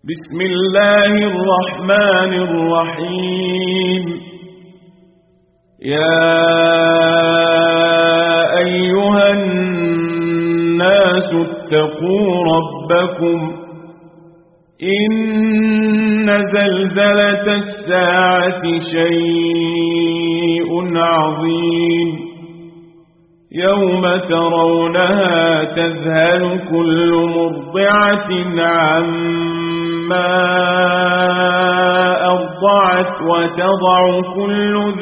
بسم الله الرحمن الرحيم. يا أيها الناس اتقوا ربكم إن زلزلة الساعة شيء عظيم يوم ترونها تذهل كل مرضعة عما أرضعت وتضع كل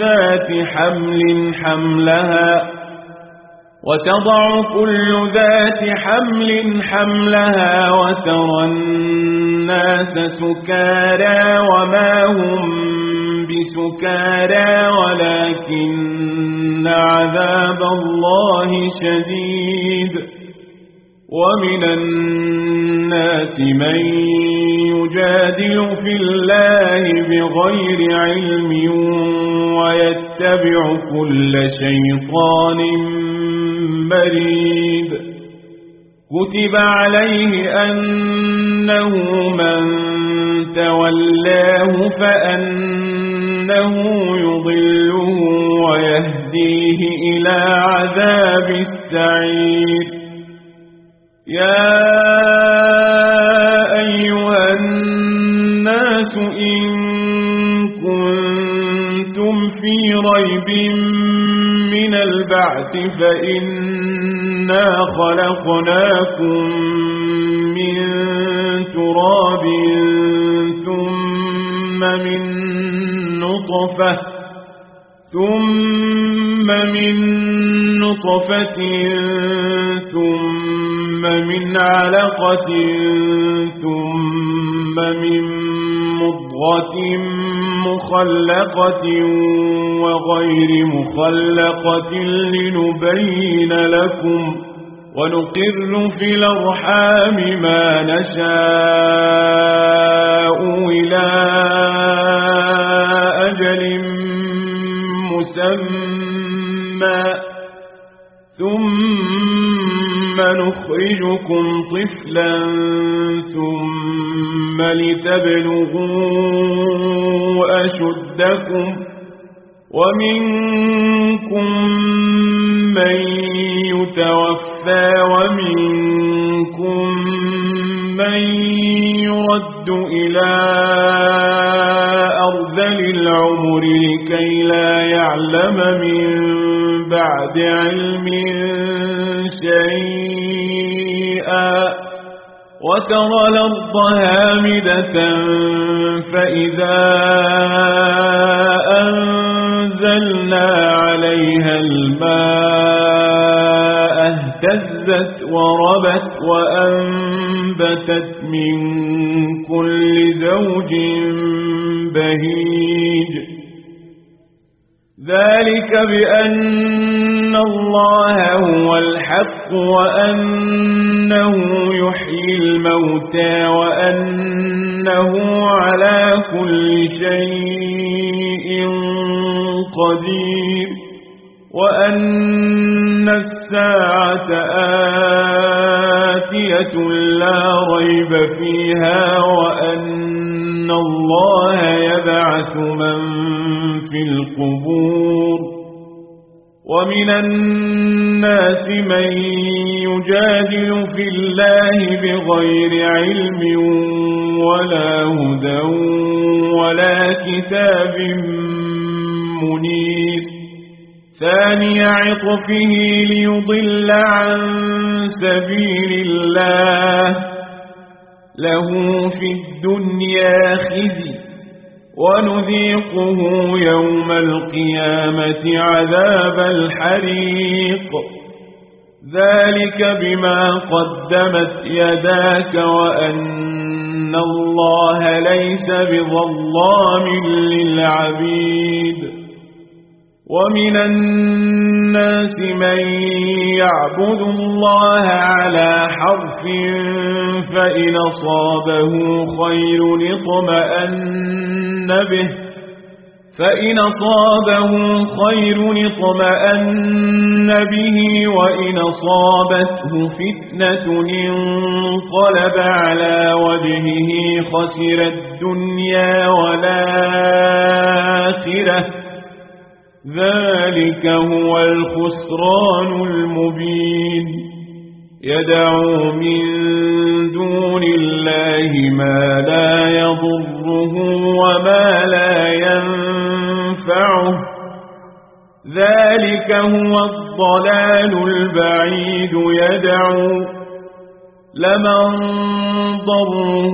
ذات حمل حملها وترى الناس سكارى وما هم بسكارى ولكن عذاب الله شديد. ومن الناس من يجادل في الله بغير علم ويتبع كل شيطان مريد. كتب عليه أنه من تولاه فأنه يضله ويهديه إلى عذاب السعير. يا أيها الناس إن كنتم في ريب من البعث فإنا خلقناكم من تراب ثم من نطفة ثم من علقة ثم من مضغة مخلقة وغير مخلقة لنبين لكم ونقر في الأرحام ما نشاء إلى أجل مسمى ثم نخرجكم طفلا ثم لتبلغوا أشدكم ومنكم من يتوفى ومنكم من يرد إلى أرذل العمر لكي لا يعلم من بعد علم شيئا. وترى الأرض هامدة فإذا أنزلنا عليها الماء اهتزت وربت وأنبتت من كل زوج بهيج. ذلك بأن الله هو الحق وأنه يحيي الموتى وأنه على كل شيء قدير وأن الساعة آتية لا ريب فيها وأن الله يبعث من في القبور. ومن الناس من يجادل في الله بغير علم ولا هدى ولا كتاب منير. ثاني عطفه ليضل عن سبيل الله له في الدنيا خزي ونذيقه يوم القيامة عذاب الحريق. ذلك بما قدمت يداك وأن الله ليس بظلام للعبيد. ومن الناس من يعبد الله على حرف فإن أصابه خير اطمأن به فإن أصابه خير اطمأن به وإن أصابته فتنة انقلب على وجهه خسر الدنيا والآخرة ذلك هو الخسران المبين يدعو من دون الله ما لا يضره وما لا ينفعه ذلك هو الضلال البعيد يدعو لمن ضره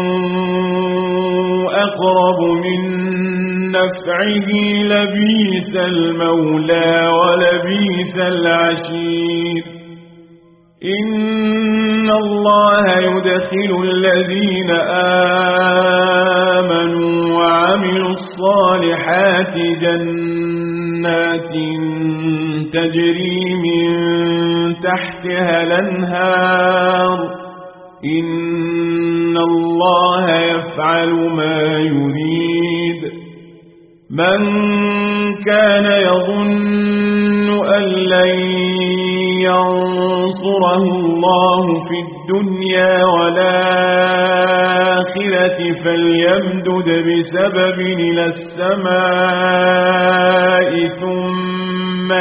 أقرب من نفعه لبيس المولى ولبيس العشير إن الله يدخل الذين آمنوا وعملوا الصالحات جنات تجري من تحتها الأنهار إن الله يفعل ما يريد من كان يظن أن لن ينصره الله في الدنيا والآخرة فليمدد بسبب إلى السماء ثم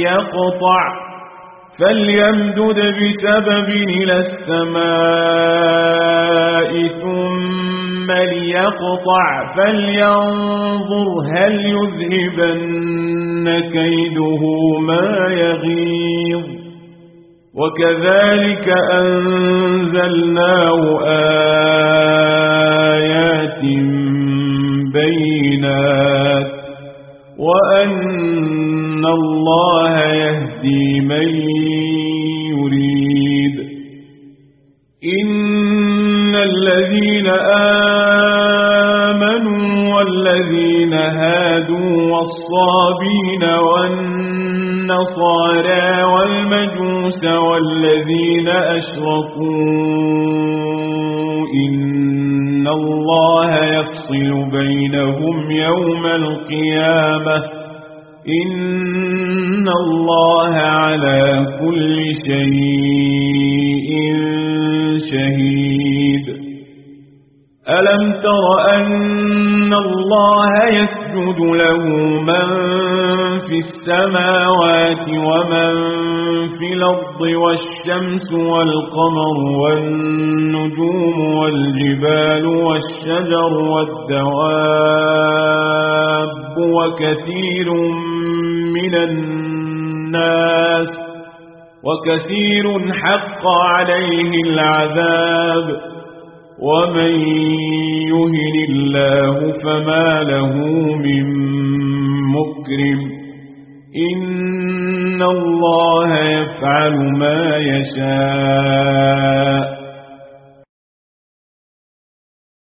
ليقطع فلينظر هل يذهبن كيده ما يغيظ وكذلك أنزلناه آيات بينات وأن الله يهدي من يريد إن الذين آمنوا والذين هادوا والصابين والنصارى والمجوس والذين أشركوا إن الله يفصل بينهم يوم القيامة إن الله على كل شيء شهيد ألم تر أن الله يسجد له من في السماوات ومن في الأرض والشمس والقمر والنجوم والجبال والشجر والدواب وكثير حق عليه العذاب ومن يهن الله فما له من مكرم إن الله يفعل ما يشاء